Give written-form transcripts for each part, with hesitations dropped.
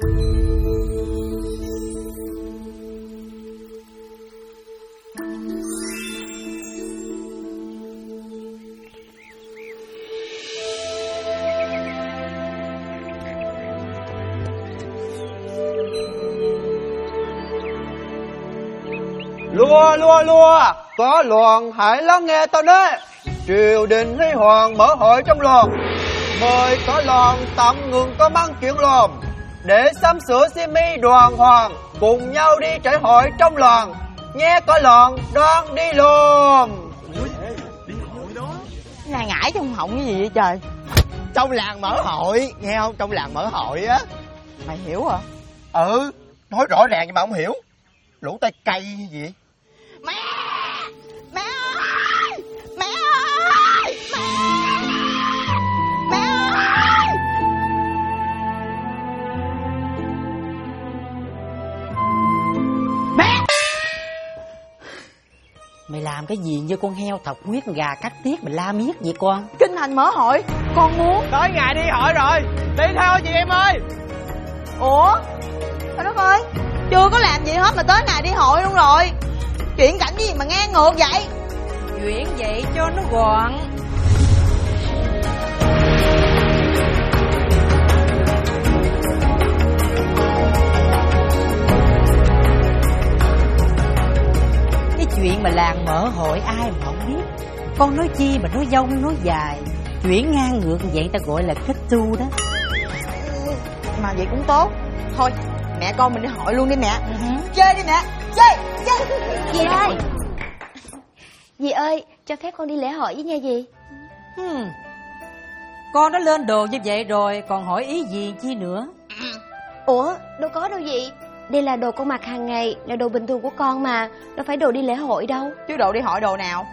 Lua, có loạn hãy lắng nghe ta nói. Triều đình huy hoàng mở hội trong loạn, mời có loạn tạm ngừng có mang chuyện loạn, để sắm sửa xiêm y đoàn hoàng, cùng nhau đi trải hội trong loạn. Nghe có loạn đoan đi luôn. Này ngải trong họng cái gì vậy trời? Trong làng mở hội, nghe không? Trong làng mở hội á. Mày hiểu hả? Ừ, nói rõ ràng nhưng mà không hiểu. Lỗ tai cay gì? Mẹ! Mẹ ơi! Mẹ ơi! Mẹ! Mẹ ơi! Mẹ! Mày làm cái gì như con heo thọc huyết gà cắt tiết mày la miết vậy con? Kinh thành mở hội, con muốn. Tới ngày đi hội rồi, đi theo chị em ơi. Ủa? Trời đất ơi, chưa có làm gì hết mà tới ngày đi hội luôn rồi. Chuyện cảnh gì mà ngang ngược vậy? Chuyện vậy cho nó gọn. Cái chuyện mà làng mở hội ai mà không biết. Con nói chi mà nói dông nói dài. Chuyện ngang ngược vậy ta gọi là kết tu đó. Mà vậy cũng tốt. Thôi mẹ con mình đi hội luôn đi mẹ. Chơi đi mẹ. Chơi. Dì ơi, dì ơi, cho phép con đi lễ hội với nha dì. Con đã lên đồ như vậy rồi, còn hỏi ý gì chi nữa? Ủa, đâu có đâu dì. Đây là đồ con mặc hàng ngày, là đồ bình thường của con mà, đâu phải đồ đi lễ hội đâu. Chứ đồ đi hội đồ nào?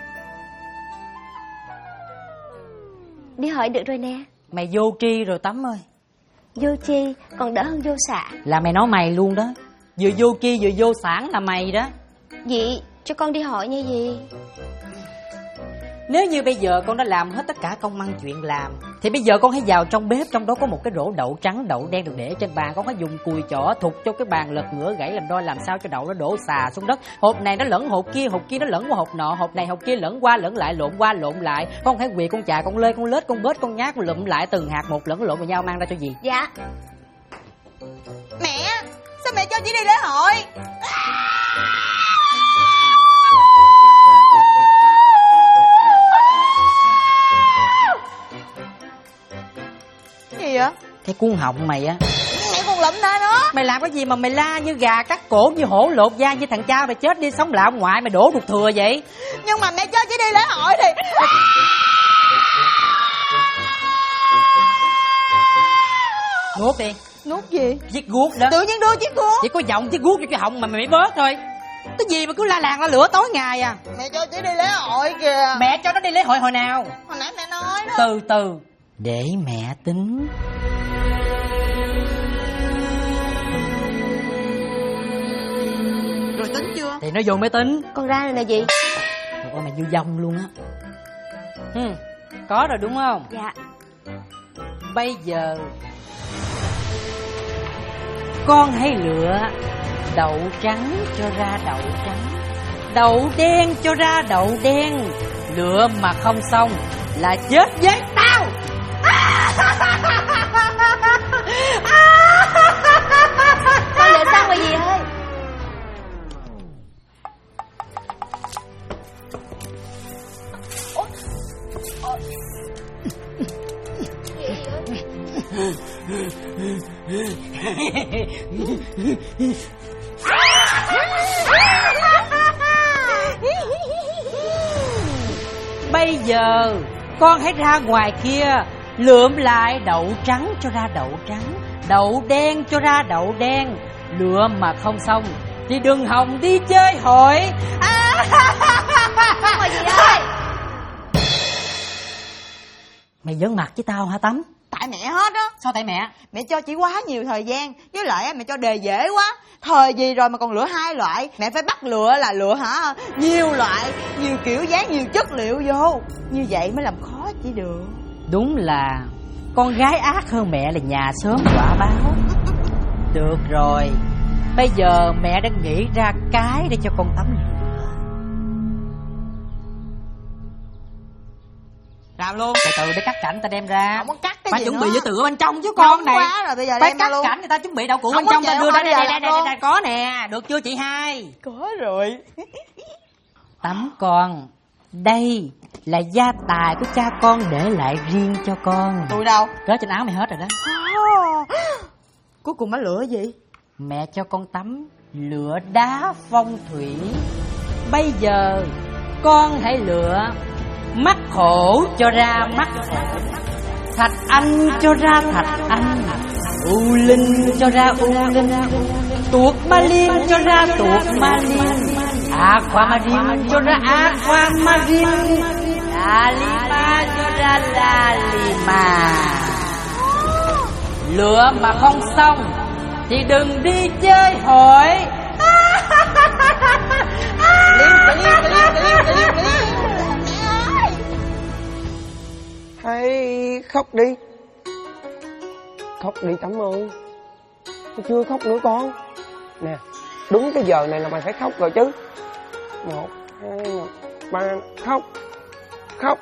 Đi hội được rồi nè. Mày vô tri rồi Tắm ơi. Vô chi còn đỡ hơn vô xạ. Là mày nói mày luôn đó. Vừa vô tri vừa vô sản là mày đó. Dì, cho con đi hội nha dì. Nếu như bây giờ con đã làm hết tất cả công ăn chuyện làm, thì bây giờ con hãy vào trong bếp. Trong đó có một cái rổ đậu trắng, đậu đen được để trên bàn. Con hãy dùng cùi chỏ thụt cho cái bàn lật ngửa gãy làm đôi, làm sao cho đậu nó đổ xà xuống đất. Hộp này nó lẫn hộp kia nó lẫn qua hộp nọ, hộp này hộp kia lẫn qua lẫn lại, lộn qua lộn lại. Con hãy quỳ, con chà, con lê, con lết, con bết, con nhát, con lụm lại từng hạt một lẫn lộn vào nhau mang ra cho dì. Dạ. Mẹ, sao mẹ cho chị đi lễ hội? Gì vậy? Cái cuốn họng mày á. Mẹ còn lụm ra đó. Mày làm cái gì mà mày la như gà cắt cổ, như hổ lột da, như thằng cha mày chết đi sống lại ông ngoại mày đổ ruột thừa vậy? Nhưng mà mẹ cho chị đi lễ hội thì... Nuốt đi. Nuốt gì? Chiếc guốc đó. Tự nhiên đưa chiếc guốc. Chỉ có giọng chiếc guốc cho cái họng mà mày bớt thôi. Cái gì mà cứ la làng la lửa tối ngày à? Mẹ cho chị đi lễ hội kìa. Mẹ cho nó đi lễ hội hồi nào? Hồi nãy mẹ nói đó. Từ từ để mẹ tính. Rồi tính chưa? Thì nó vô mới tính. Con ra rồi nè dì. Ôi mày vô dông luôn á. Có rồi đúng không? Dạ. Bây giờ con hãy lựa đậu trắng cho ra đậu trắng, đậu đen cho ra đậu đen. Lựa mà không xong là chết với tao. Con lựa xong rồi dì ơi. Bây giờ con hãy ra ngoài kia lượm lại đậu trắng cho ra đậu trắng, đậu đen cho ra đậu đen. Lựa mà không xong thì đừng hòng đi chơi hội. Xong rồi dì ơi. Mày giỡn mặt với tao hả Tắm? Tại mẹ hết á. Sao tại mẹ? Mẹ cho chị quá nhiều thời gian. Với lại mẹ cho đề dễ quá. Thời gì rồi mà còn lựa 2 loại. Mẹ phải bắt lựa là lựa hả? Nhiều loại, nhiều kiểu dáng, nhiều chất liệu vô. Như vậy mới làm khó chị được. Đúng là con gái ác hơn mẹ là nhà sớm quả báo. Được rồi, bây giờ mẹ đã nghĩ ra cái để cho con tắm lửa. Làm luôn. Từ từ để cắt cảnh ta đem ra. Không có cắt cái phải gì chuẩn nữa. bị với từ ở bên trong chứ con này. Quá rồi, bây giờ Phải đem cắt ra luôn. cảnh người ta chuẩn bị đạo cụ Không bên trong có ta chịu, đưa ra không đây, giờ đây, luôn. đây, có nè. Được chưa chị hai? Có rồi. Tắm con. Đây là gia tài của cha con để lại riêng cho con. Tôi đâu? Rớt trên áo mày hết rồi đó. Cuối cùng má lựa gì? Mẹ cho con tắm lửa đá phong thủy. Bây giờ con hãy lựa mắt khổ cho ra mắt khổ, thạch anh cho ra thạch anh, u linh cho ra u linh, tuột ma liên cho ra tuột ma liên, aquamarine cho ra aquamarine, lalima cho ra lalima. Lựa mà không xong thì đừng đi chơi hội. Hay khóc đi. Khóc đi Tắm ơi. Tôi chưa khóc nữa con. Nè, đúng cái giờ này là mày phải khóc rồi chứ. 1, 2, 3, khóc. Khóc.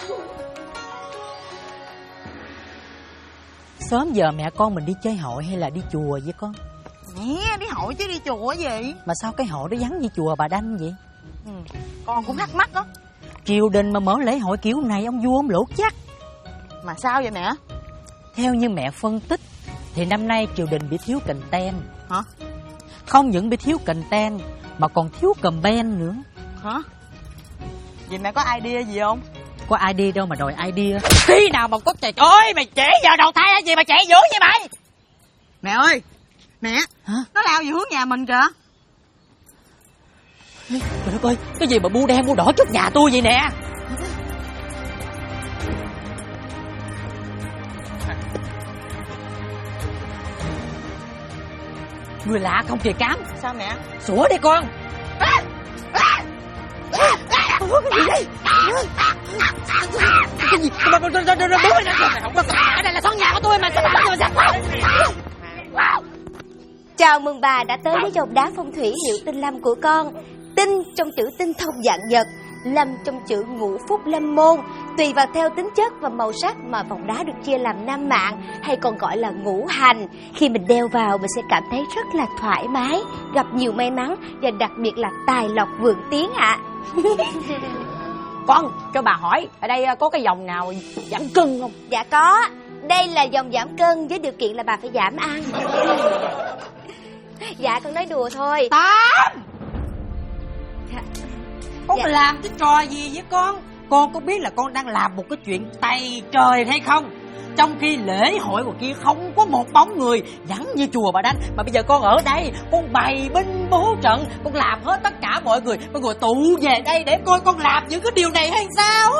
Sớm giờ mẹ con mình đi chơi hội hay là đi chùa vậy con? Mẹ đi hội chứ đi chùa gì? Mà sao cái hội đó vắng như chùa Bà Đanh vậy? Con cũng thắc mắc đó. Triều đình mà mở lễ hội kiểu này ông vua ông lỗ chắc. Mà sao vậy mẹ? Theo như mẹ phân tích thì năm nay triều đình bị thiếu content. Hả? Không những bị thiếu content mà còn thiếu campaign nữa. Hả? Vậy mẹ có idea gì không? Có idea đâu mà đòi idea. Khi nào mà có trời ơi mày trễ giờ đầu thai hay gì mà trễ dữ vậy mày? Mẹ ơi! Mẹ! Hả? Nó lao về hướng nhà mình kìa. Trời đất ơi, cái gì mà bu đen bu đỏ trước nhà tôi vậy nè? Người lạ không kìa Cám. Sao mẹ? Sủa đi con. Cái gì? Cái này là sân nhà của tôi mà sao bạn sao sao? Chào mừng bà đã tới với vòng đá phong thủy hiệu tinh lâm của con. Tinh trong chữ tinh thông dạng vật, lâm trong chữ ngũ phúc lâm môn. Tùy vào theo tính chất và màu sắc mà vòng đá được chia làm 5 mạn, hay còn gọi là ngũ hành. Khi mình đeo vào mình sẽ cảm thấy rất là thoải mái, gặp nhiều may mắn và đặc biệt là tài lộc vượng tiến ạ. Con, cho bà hỏi, ở đây có cái dòng nào giảm cân không? Dạ có, đây là dòng giảm cân với điều kiện là bà phải giảm ăn. Dạ con nói đùa thôi. Tám! Con Dạ. làm cái trò gì với con? Con có biết là con đang làm một cái chuyện tày trời hay không? Trong khi lễ hội ngoài kia không có một bóng người, vắng như chùa Bà Đanh. Mà bây giờ con ở đây, con bày binh bố trận, con làm hết tất cả mọi người tụ về đây để coi con làm những cái điều này hay sao?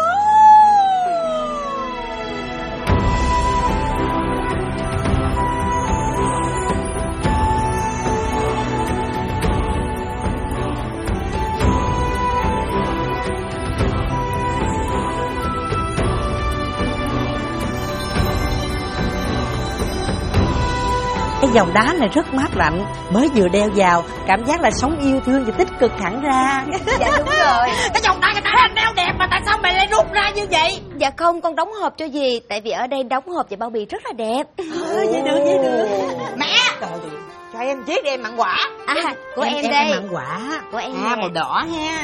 Cái dòng đá này rất mát lạnh, mới vừa đeo vào, cảm giác là sống yêu thương và tích cực hẳn ra. Dạ đúng rồi. Cái dòng đá người ta thấy anh đeo đẹp mà tại sao mày lại rút ra như vậy? Dạ không, con đóng hộp cho gì. Tại vì ở đây đóng hộp và bao bì rất là đẹp. Vậy được. Mẹ! Cho em chiếc đi em mặn quả. À, của em đây. Em mặn quả. Của em À, nè. màu đỏ ha.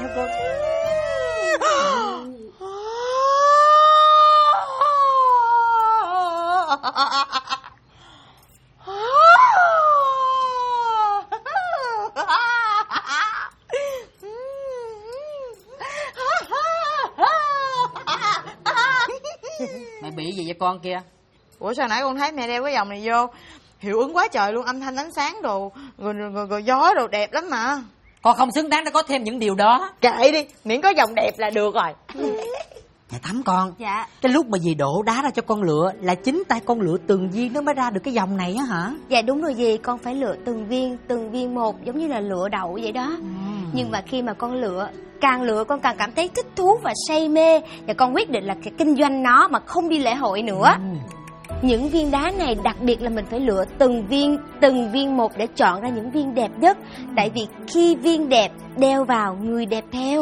Mày bị gì vậy con kia? Ủa sao nãy con thấy mẹ đeo cái vòng này vô hiệu ứng quá trời luôn, âm thanh ánh sáng đồ rồi gió đồ đẹp lắm mà. Con không xứng đáng để có thêm những điều đó. Kệ đi, miễn có vòng đẹp là được rồi. Mẹ Thắm con. Dạ. Cái lúc mà dì đổ đá ra cho con lựa là chính tay con lựa từng viên nó mới ra được cái vòng này á hả? Dạ đúng rồi dì, con phải lựa từng viên một, giống như là lựa đậu vậy đó. Nhưng mà khi mà con lựa, càng lựa con càng cảm thấy thích thú và say mê. Và con quyết định là kinh doanh nó mà không đi lễ hội nữa. Những viên đá này đặc biệt là mình phải lựa từng viên một để chọn ra những viên đẹp nhất. Tại vì khi viên đẹp đeo vào, người đẹp theo.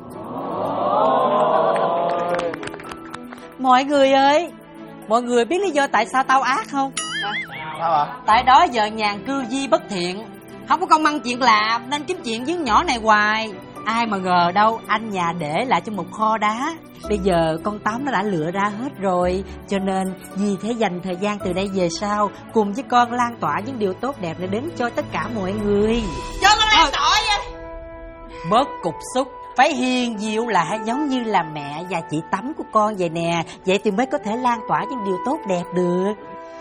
Mọi người ơi, mọi người biết lý do tại sao tao ác không? Sao ạ? Tại đó giờ nhàn cư di bất thiện, không có công ăn chuyện làm nên kiếm chuyện với nhỏ này hoài. Ai mà ngờ đâu anh nhà để lại cho một kho đá. Bây giờ con Tám nó đã lựa ra hết rồi, cho nên vì thế dành thời gian từ đây về sau cùng với con lan tỏa những điều tốt đẹp để đến cho tất cả mọi người. Cho con lan tỏa vậy. Bớt cục xúc, phải hiền dịu lại giống như là mẹ và chị Tắm của con vậy nè. Vậy thì mới có thể lan tỏa những điều tốt đẹp được.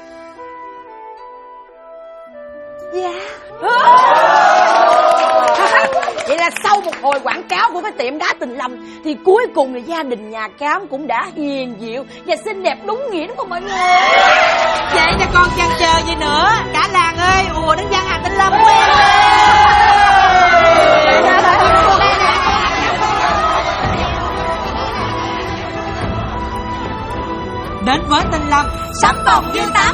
Dạ. Vậy là sau một hồi quảng cáo của cái tiệm đá Tình Lâm thì cuối cùng là gia đình nhà Cám cũng đã hiền dịu và xinh đẹp đúng nghĩa, đúng không mọi người? Vậy thì con chăn chờ gì nữa. Cả làng ơi, ùa đến gian hàng Tình Lâm quen. Đến với Tình Lâm, sắm bồng Dương Tắm.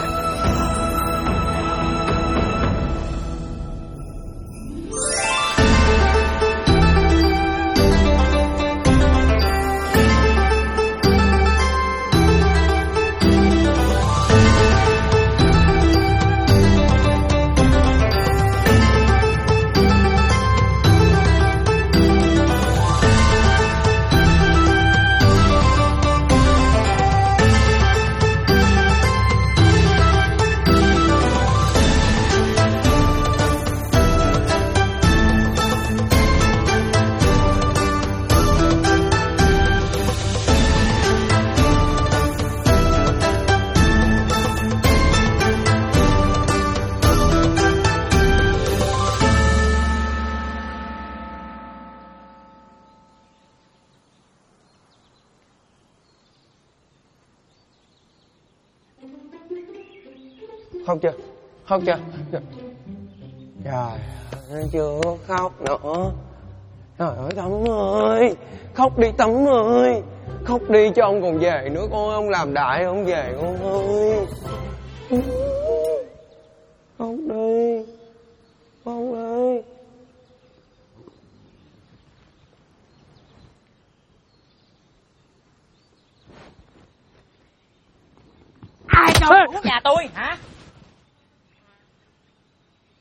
Khóc chưa? Khóc chưa? Trời ơi, chưa khóc nữa. Trời ơi Tắm ơi, khóc đi Tắm ơi. Khóc đi cho ông còn về nữa con, ông làm đại ông về con ơi. Khóc đi, khóc đi. Ai trong nhà tôi hả?